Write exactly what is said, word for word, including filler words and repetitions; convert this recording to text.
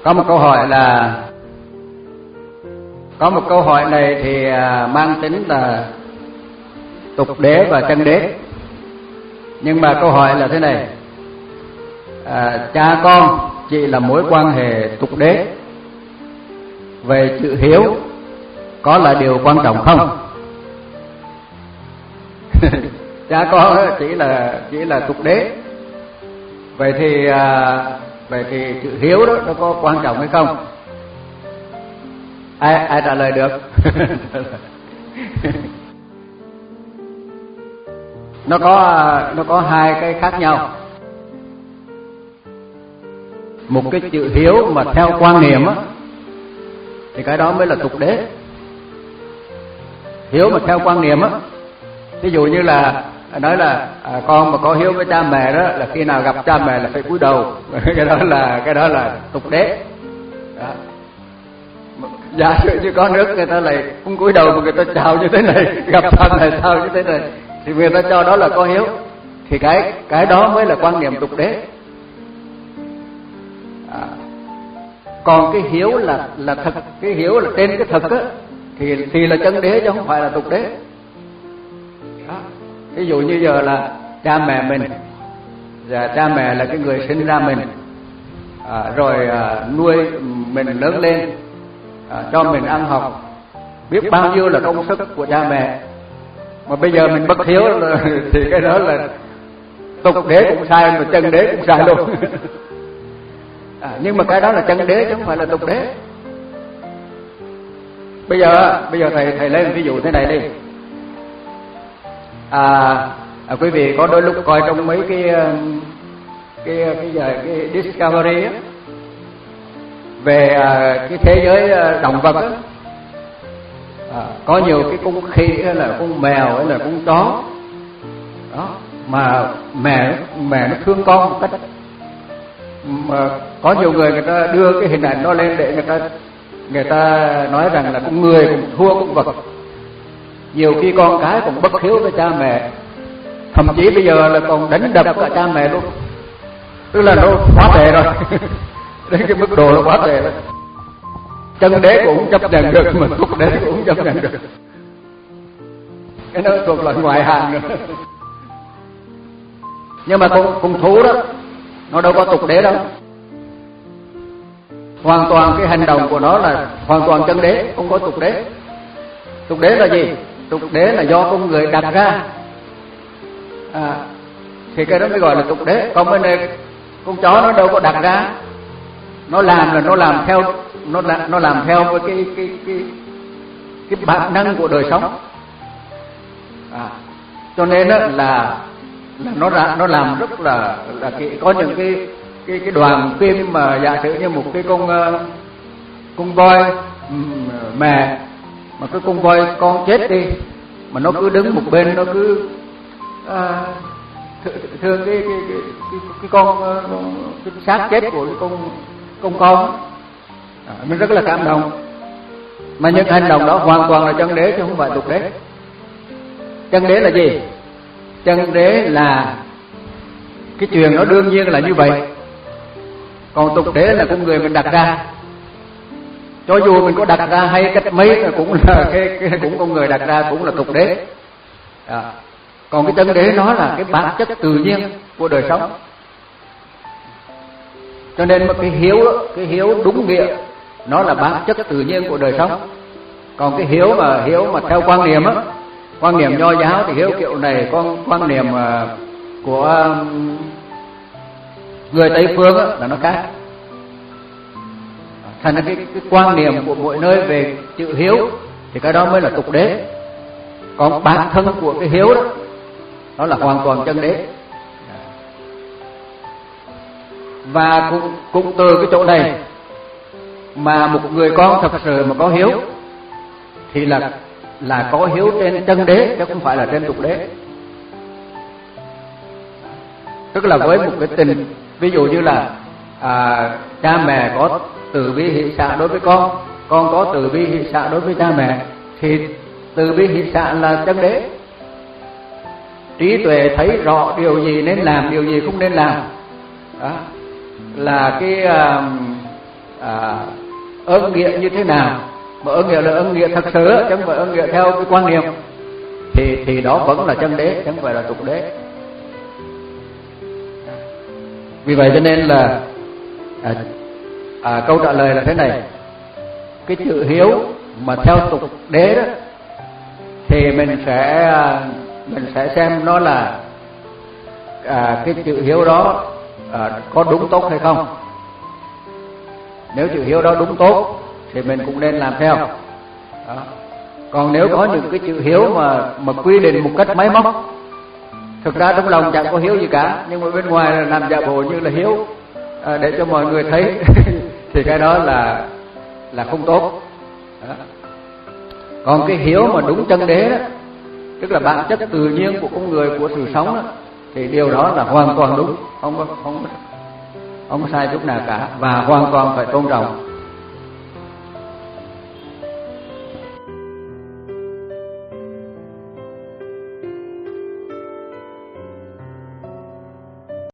Có một câu hỏi là Có một câu hỏi này thì mang tính là tục đế và chân đế. Nhưng mà câu hỏi là thế này: à, cha con chỉ là mối quan hệ tục đế, về chữ hiếu có là điều quan trọng không? Cha con chỉ là chỉ là tục đế, vậy thì à, vậy thì chữ hiếu đó nó có quan trọng hay không? Ai ai trả lời được? Nó có nó có hai cái khác nhau. Một cái chữ hiếu mà theo quan niệm á thì cái đó mới là tục đế. Hiếu mà theo quan niệm á, ví dụ như là nói là à, con mà có hiếu với cha mẹ đó là khi nào gặp cha mẹ là phải cúi đầu. Cái đó là cái đó là tục đế. Đó. Giả sử như có nước người ta lại không cúi đầu mà người ta chào như thế này, gặp cha mẹ chào như thế này, thì người ta cho đó là có hiếu. Thì cái cái đó mới là quan niệm tục đế. À, còn cái hiếu là là thật, cái hiếu là trên cái thực á, thì thì là chân đế chứ không phải là tục đế. Đó. Ví dụ như giờ là cha mẹ mình, và cha mẹ là cái người sinh ra mình, à, rồi à, nuôi mình lớn lên, à, cho mình ăn học, biết bao nhiêu là công sức của cha mẹ. Mà bây giờ mình bất hiếu là, thì cái đó là tục đế cũng sai, mà chân đế cũng sai luôn. À, nhưng mà cái đó là chân đế chứ không phải là tục đế. Bây giờ bây giờ thầy thầy lên ví dụ thế này đi. À, à quý vị có đôi lúc coi trong mấy cái cái cái cái, cái Discovery á, về à, cái thế giới động vật á, à, có nhiều cái con khỉ hay là con mèo hay là con chó đó, mà mẹ mẹ nó thương con một cách, mà có nhiều người người ta đưa cái hình ảnh nó lên để người ta người ta nói rằng là con người cũng thua con vật. Nhiều khi con cái cũng bất hiếu với cha mẹ, thậm chí bây giờ là còn đánh đập cả cha mẹ luôn, tức là nó quá tệ rồi. Đến cái mức độ nó quá tệ rồi. Chân đế cũng không chấp nhận được, mà tục đế cũng không chấp nhận được. Cái nó thuộc loại ngoại hạng nữa. Nhưng mà con con thú đó, nó đâu có tục đế đâu. Hoàn toàn cái hành động của nó là hoàn toàn chân đế, không có tục đế. Tục đế là gì? Tục đế là do con người đặt ra, à, thì cái đó mới gọi là tục đế. Còn bên này con chó nó đâu có đặt ra, nó làm là nó làm theo nó làm nó làm theo với cái cái cái cái bản năng của đời sống, à, cho nên đó là là nó ra nó làm rất là là cái, có những cái cái cái đoàn phim mà giả sử như một cái con con voi mẹ, mà cái con voi con chết đi mà nó cứ đứng một bên, nó cứ à, thương cái cái cái cái, cái con cái xác chết của cái con con con, à, mình rất là cảm động. Mà những hành động đó hoàn toàn là chân đế chứ không phải tục đế. Chân đế là gì? Chân đế là cái chuyện nó đương nhiên là như vậy. Còn tục đế là con người mình đặt ra. Cho dù mình có đặt ra hay cách mấy cũng là cái, cái cũng con người đặt ra, cũng là tục đế. À, còn cái chân đế nó là cái bản chất tự nhiên của đời sống. Cho nên mà cái hiếu đó, cái hiếu đúng nghĩa nó là bản chất tự nhiên của đời sống. Còn cái hiếu mà hiếu mà theo quan niệm á, quan niệm nho giáo thì hiếu kiểu này, con quan niệm của người Tây phương á, là nó khác. Thành ra cái, cái quan niệm của mỗi nơi về chữ hiếu thì cái đó mới là tục đế. Còn bản thân của cái hiếu đó, nó là hoàn toàn chân đế. Và cũng, cũng từ cái chỗ này mà một người con thật sự mà có hiếu thì là là có hiếu trên chân đế chứ không phải là trên tục đế. Tức là với một cái tình, ví dụ như là à, cha mẹ có từ bi hỷ xả đối với con, con có từ bi hỷ xả đối với cha mẹ, thì từ bi hỷ xả là chân đế. Trí tuệ thấy rõ điều gì nên làm, điều gì không nên làm. Đó là cái à, à, ơn nghĩa như thế nào, mà ơn nghĩa là ơn nghĩa thật sự, chứ không phải ơn nghĩa theo cái quan niệm, thì thì đó vẫn là chân đế, chứ không phải là tục đế. Vì vậy cho nên là à, à, câu trả lời là thế này: cái chữ hiếu mà theo tục đế đó thì mình sẽ mình sẽ xem nó là à, cái chữ hiếu đó à, có đúng tốt hay không. Nếu chữ hiếu đó đúng tốt thì mình cũng nên làm theo đó. Còn nếu có những cái chữ hiếu mà mà quy định một cách máy móc, thực ra trong lòng chẳng có hiếu gì cả, nhưng mà bên ngoài là làm giả bộ như là hiếu à, để cho mọi người thấy thì cái đó là là không tốt đó. Còn cái hiếu mà đúng chân đế đó, tức là bản chất tự nhiên của con người, của sự sống đó, thì điều đó là hoàn toàn đúng, không có không không có sai chút nào cả, và hoàn toàn phải tôn trọng.